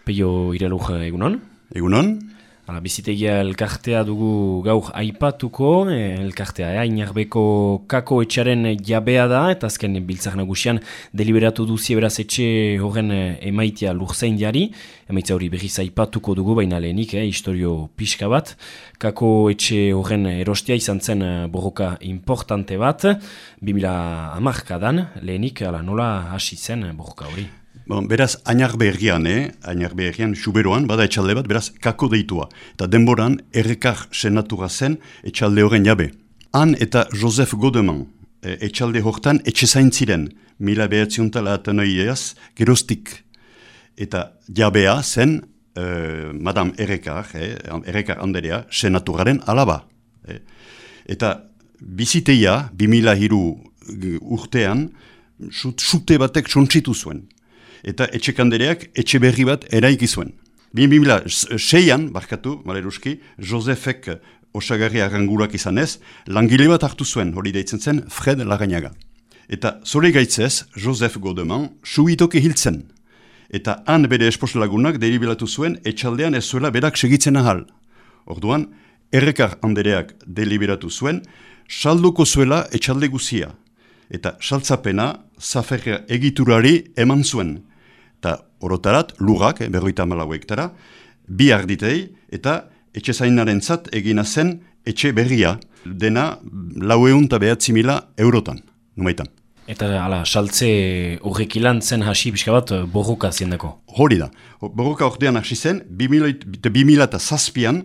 Peio Irelur egunon? Egunon? Bizitegia elkartea dugu gaur aipatuko, elkartea Ainarbeko kako etxaren jabea da, eta azken biltzar nagusian deliberatu duzie beraz etxe horren emaitia lurzain jari, emaitza hori berriz aipatuko dugu, baina lehenik, historio pixka bat, kako etxe horren erostea izan zen borroka importante bat, 2010 lehenik, nola hasi zen borroka hori? Bon, beraz, Ainarbergian, Xuberoan, bada etxalde bat, beraz, kako deitua. Eta denboran, errekar senatura zen etxalde horren jabe. Han eta Joseph Godeman, etxalde hortan etxezain ziren, 1908 geroztik. Eta jabea zen, Madame Errekar, Errekar Anderea, senaturaren alaba. Eta biziteia, 2003 urtean, sute batek sontsitu zuen. Eta etxekandereak etxe berri bat eraiki zuen. 2006an, barkatu, maleruski, Josefek osagarri arrangurak izanez, langile bat hartu zuen, hori deitzen zen Fred Larrañaga. Eta zore gaitzez, Joseph Godeman, suitoke hiltzen. Eta han bere esposlagunak deliberatu zuen etxaldean ez zuela berak segitzen ahal. Orduan, Errekar Andereak deliberatu zuen, salduko zuela etxalde guzia. Eta saltzapena zaferra egiturari eman zuen. Eta orotarat, lurrak, 54 hektara, bi arditei eta etxezainaren zat egina zen etxe berria, dena 409.000 eurotan, numaitan. Eta saltze horrek ilan zen hasi pixka bat borroka ziendako? Hori da. Borroka ordean hasi zen, 2007an,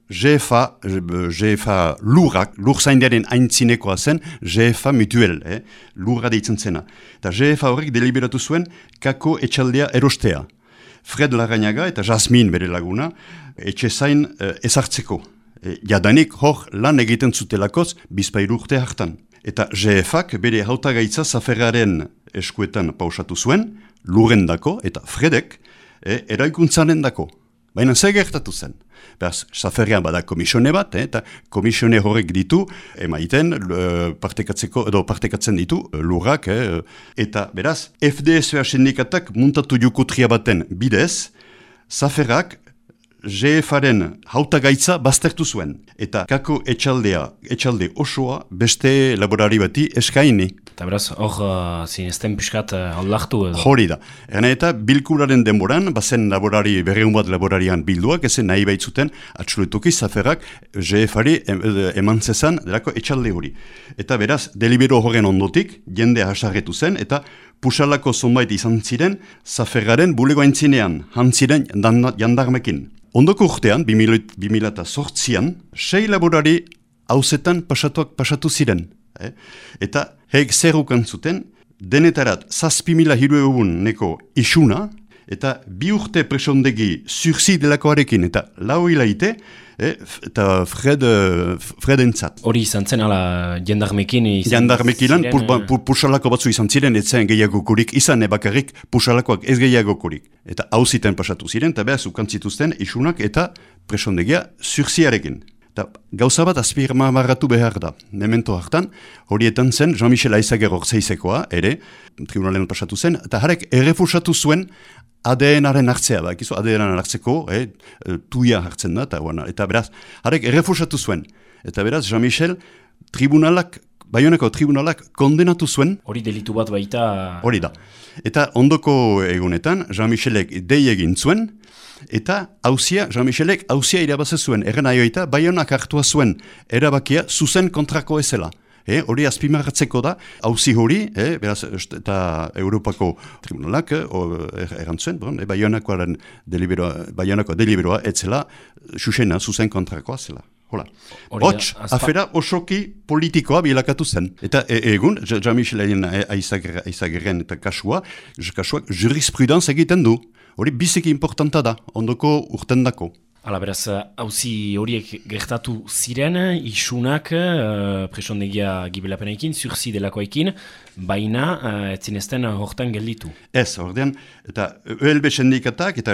GFA lurrak, lurzaindearen aintzinekoa zen GFA mutuel, lurra deitzen zena. Eta GFA horrek deliberatu zuen kako etxaldea erostea. Fred Larrañaga eta Jasmin bere laguna etxezain ezartzeko. Jadanik hor lan egiten zutelakoz bizpairu urte hartan. Eta GFak bere hautagaitza zaferraren eskuetan pausatu zuen, lurrendako eta Fredek eraikuntzaren dako. Baina ze gertatu zen. Beraz, zaferrean bada komisione bat, eta komisione horrek ditu, emaiten, partekatzen ditu, lurrak, eta beraz, FDSA sindikatak muntatu jukutria baten bidez, zaferrak GFaren hautagaitza baztertu zuen. Eta kako etxalde osoa beste laborari bati eskaini. Eta beraz, hor zinezten piskat aldaktu edo? Hori da. Eta bilkuraren denboran, bazen berreun bat laborarian bilduak, ezen nahi baitzuten, atxuletuki zaferrak GFari eman zezan delako etxalde hori. Eta beraz, delibero horren ondotik, jende hasarretu zen, eta pusalako zonbait izan ziren, zaferraren bulego aintzinean, hantziren jandarmekin. Ondoko urtean, 2008an, 6 laborari hauzetan pasatu ziren. Eta hek zer ukan zuten, denetarat 7.000 neko isuna, eta 2 urte presondegi sursi delakoarekin, eta 4 hilaite, eta Fredentzat. Hori izan zen, jandarmekin Jandarmekilan, pusalako batzu izan ziren, ez zen gehiagokurik, izan bakarrik pusalakoak ez gehiagokurik. Eta hauziten pasatu ziren, eta behaz ukantzituzten isunak eta presondegia sursiarekin. Eta gauza bat azpirmarratu behar da. Memento hartan, horietan zen Jean-Michel Aizager orzeizekoa, ere, tribunalen pasatu zen, eta harek errefusatu zuen ADN-aren hartzea da. ADN-aren hartzeko, tuia hartzen da, eta beraz, harek errefusatu zuen. Eta beraz, Jean-Michel, Baionako tribunalak kondenatu zuen. Hori delitu bat baita... Hori da. Eta ondoko egunetan, Jean-Michelek dei egin zuen, eta Jean-Michelek hauzia irabaze zuen. Erren aioita, Baionak hartua zuen erabakia zuzen kontrako ezela. Hori azpimarratzeko da, hauzi hori, beraz, eta Europako tribunalak erantzuen, Baionakoaren deliberoa etzela, susena zuzen kontrakoa zela. Hola. Hots, afera osoki politikoa bilakatu zen. Eta egun, Jean-Michel Aizagerren eta kasuak jurisprudenz egiten du. Hori biziki importanta da, ondoko urtendako. Beraz, hauzi horiek gertatu ziren, isunak, presondegia gibelapenekin, sursi delakoekin, baina etzinezten hortan gelditu. Ez, ordean, eta ELB sindikatak eta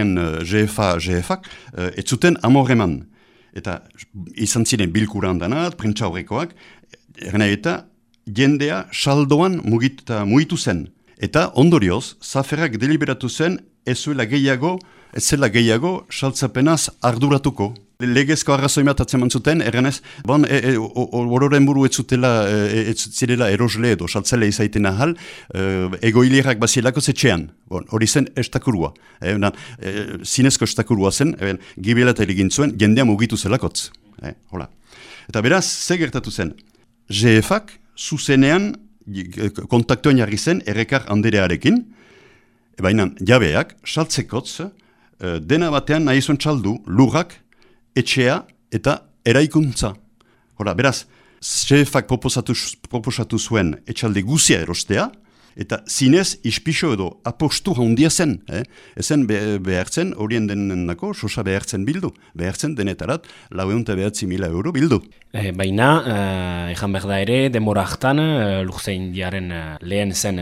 GFak ez zuten amorreman. Eta izan ziren bilkuran danat, prentsa horrekoak, eta jendea saldoan mugitu zen. Eta ondorioz, zaferrak deliberatu zen ez zuela gehiago ez zela gehiago saltzapenaz arduratuko. Legezko arrazoi bat atzeman zuten, erganez, ororen buru ez zirela erosle edo saltzele izaiten ahal, egoilerak bazielako zetxean. Hori zen estakurua. Zinezko estakurua zen, gibelata egin zuen, jendea mugitu zelakotz. Hola. Eta beraz, ze gertatu zen? GF-ak zuzenean kontaktoen jarri zen errekar handerearekin, baina jabeak saltzekotz dena batean nahi zuen txaldu lurrak, etxea eta eraikuntza. Hora, beraz, GF-ak proposatu zuen etxalde guzia erostea, eta zinez ispixo edo apostu handia zen. Ezen behartzen, horien denenako, sosa behartzen bildu. Behartzen denetarat, 409.000 euro bildu. Baina, ejan behar da ere, denbora hartan, Lurzaindiaren lehen zen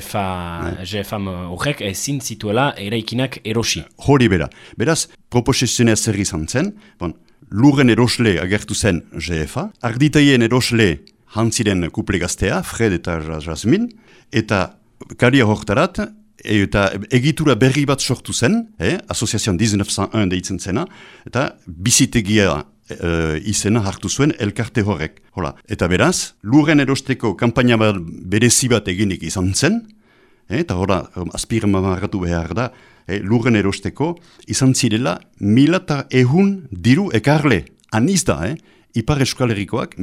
GFAM horrek ezin zituela eraikinak erosi. Hori bera. Beraz, proposizionea zer izan zen, lurren erosle agertu zen GFA, arditaien erosle hantziren kuple gaztea, Fred eta Jasmin, eta karia hortarat, eta egitura berri bat sortu zen, Asoziazion 1901 deitzen zena, eta bizitegia izena hartu zuen elkarte horrek. Hola. Eta beraz, lurren erosteko kanpaina bat berezi bat eginik izan zen, eta hora, azpirmarratu behar da, lurren erosteko izan zirela 1.100 diru ekarle. Aniz da, Ipar Euskal Herrikoak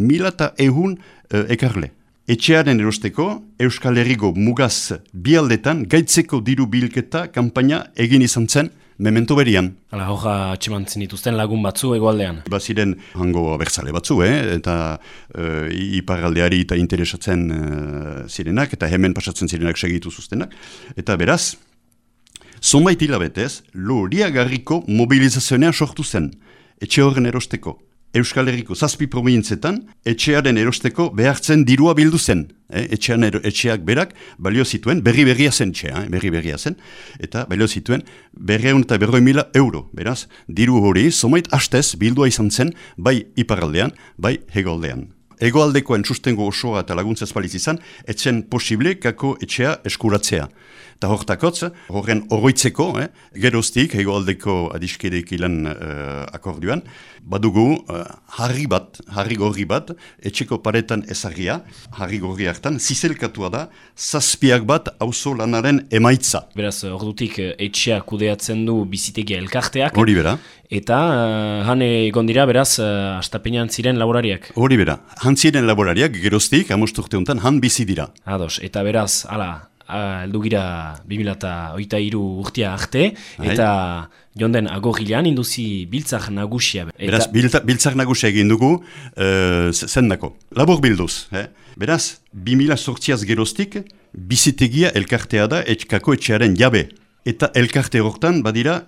1.100 ekarle. Etxearen erosteko Euskal Herriko mugaz bialdetan gaitzeko diru bilketa kanpaina egin izan zen memento berian. Hala, hoja atxemantzen dituzten lagun batzu egoaldean. Baziren hango abertzale batzu, eta iparaldeari eta interesatzen zirenak, eta hemen pasatzen zirenak segitu zuztenak. Eta beraz, zonbait hilabetez, loriagarriko mobilizazionean sortu zen, etxe horren erosteko. Euskal Herriko 7 probintzetan, etxearen erosteko behartzen dirua bildu zen. Etxeak berak balio zituen, berri-berria zen txea, berri-berria zen, eta balio zituen 250.000 euro. Beraz, diru hori, zomait hastez bildua izan zen, bai iparaldean, bai hegoaldean. Hegoaldekoen sustengo osoa eta laguntza espaliz izan, etzen posible kako etxea eskuratzea. Eta hortakotz, horren oroitzeko, geroztik, hegoaldeko adiskedek ilan akordioan, badugu harri gorri bat, etxeko paretan ezarria, harri gorri hartan, zizelkatua da, 7 bat auzo lanaren emaitza. Beraz, ordutik etxea kudeatzen du bizitegia elkarteak. Hori bera. Eta han egon dira, beraz, astapenean ziren laborariak. Hori bera. Han ziren laborariak, geroztik, amosturte honetan, han bizi dira. Ados, eta beraz, heldu gira 2023 urtea arte, eta jonden agorrilean induzi biltzak nagusia. Beraz, biltzak nagusia egin dugu, zendako. Labor bilduz. Beraz, 2008az geroztik, bizitegia elkartea da, kako etxearen jabe. Eta elkarte horretan, badira,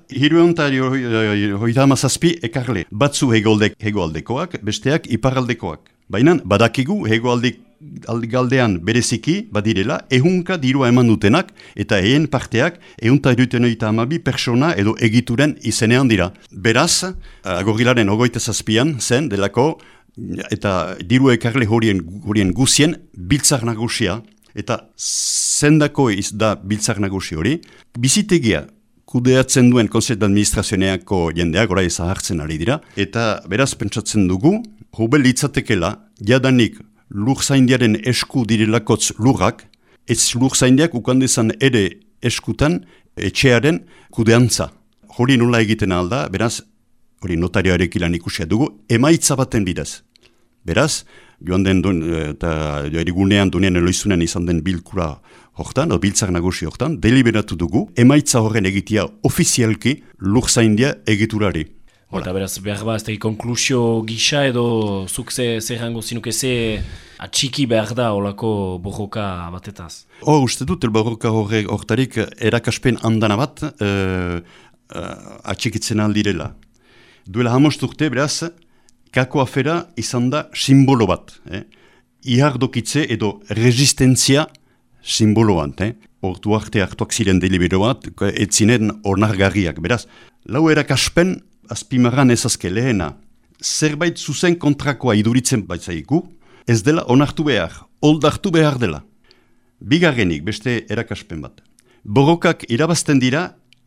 337 ekarle. Batzu hegoaldekoak, besteak iparaldekoak. Baina, badakigu hegoaldean bereziki, badirela, 100 dirua eman dutenak, eta ehen parteak 132 persona edo egituren izenean dira. Beraz, agorrilaren 27an zen, delako, eta diru ekarle horien guzien biltzar nagusia. Eta zendako da biltzak nagusi hori, bizitegia kudeatzen duen Kontseilu d'Administrazioneako jendeak orai zahartzen ari dira, eta beraz pentsatzen dugu, hobel litzatekela, jadanik Lurzaindiaren esku direlakotz lurrak, ez Lurzaindiak ukandezan ere eskutan etxearen kudeantza. Hori nola egiten alda, beraz, hori notarioarekilan ikusia dugu, emaitza baten bidez. Beraz, joan den eta erigunean dunean eloizunean izan den bilkura hortan, biltzak nagusi hortan, deliberatu dugu, emaitza horren egitea ofizialki Lurzaindia egiturari. Eta beraz, behar ba, ez da konklusio gisa edo zuk zerrango zinuke atxiki behar da olako borroka batetaz? Uste dut, borroka hortarik erakaspen handana bat atxikitzen aldirela. Duela 5 urte, beraz, kako afera izan da simbolo bat. Ihardokitze edo resistentzia simboloan. Hortu arte hartuak ziren delibero bat, etzinen onargarriak. Beraz, lau erakaspen azpimarran ezazke lehena, zerbait zuzen kontrakoa iduritzen baitzaiku, ez dela onartu behar, oldartu behar dela. Bigarrenik, beste erakaspen bat. Borrokak irabazten dira,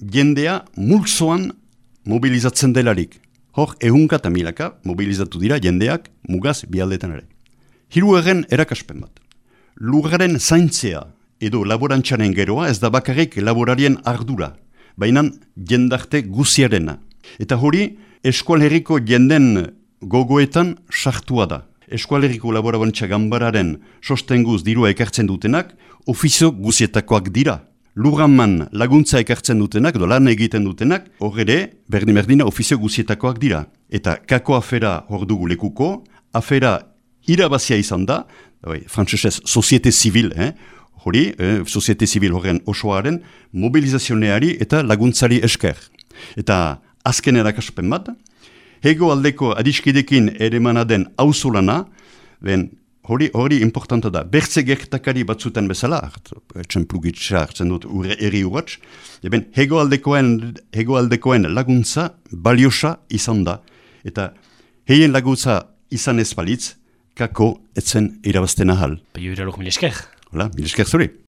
jendea multzoan mobilizatzen delarik. Hor, ehunka eta milaka mobilizatu dira jendeak mugaz bialdetan ere. Hirugarren erakaspen bat. Lurraren zaintzea edo laborantzaren geroa ez da bakarrik laborarien ardura, baina jendarte guziarena. Eta hori, eskualeriko jenden gogoetan sartua da. Eskualeriko laborantza ganbararen sostenguz dirua ekartzen dutenak, ofizio guzietakoak dira. Lurraman laguntza ekartzen dutenak, edo lan egiten dutenak, hor ere, berdin-berdina ofizio guzietakoak dira. Eta kako afera hor dugu lekuko, afera irabazia izan da, frantzesez, soziete zibil, hori, soziete zibil horren osoaren, mobilizazioneari eta laguntzari esker. Eta azken erakaspen bat, hego aldeko adiskidekin ere den auzolana, hori importanta da, bertze gertakari batzutan bezala, txemplugitza hartzen dut eri urratx, hego aldekoen laguntza baliosa izan da, eta heien laguntza izan ez balitz, kako etzen irabazten ahal. Peio iralok mil esker. Hola, mil esker zuri.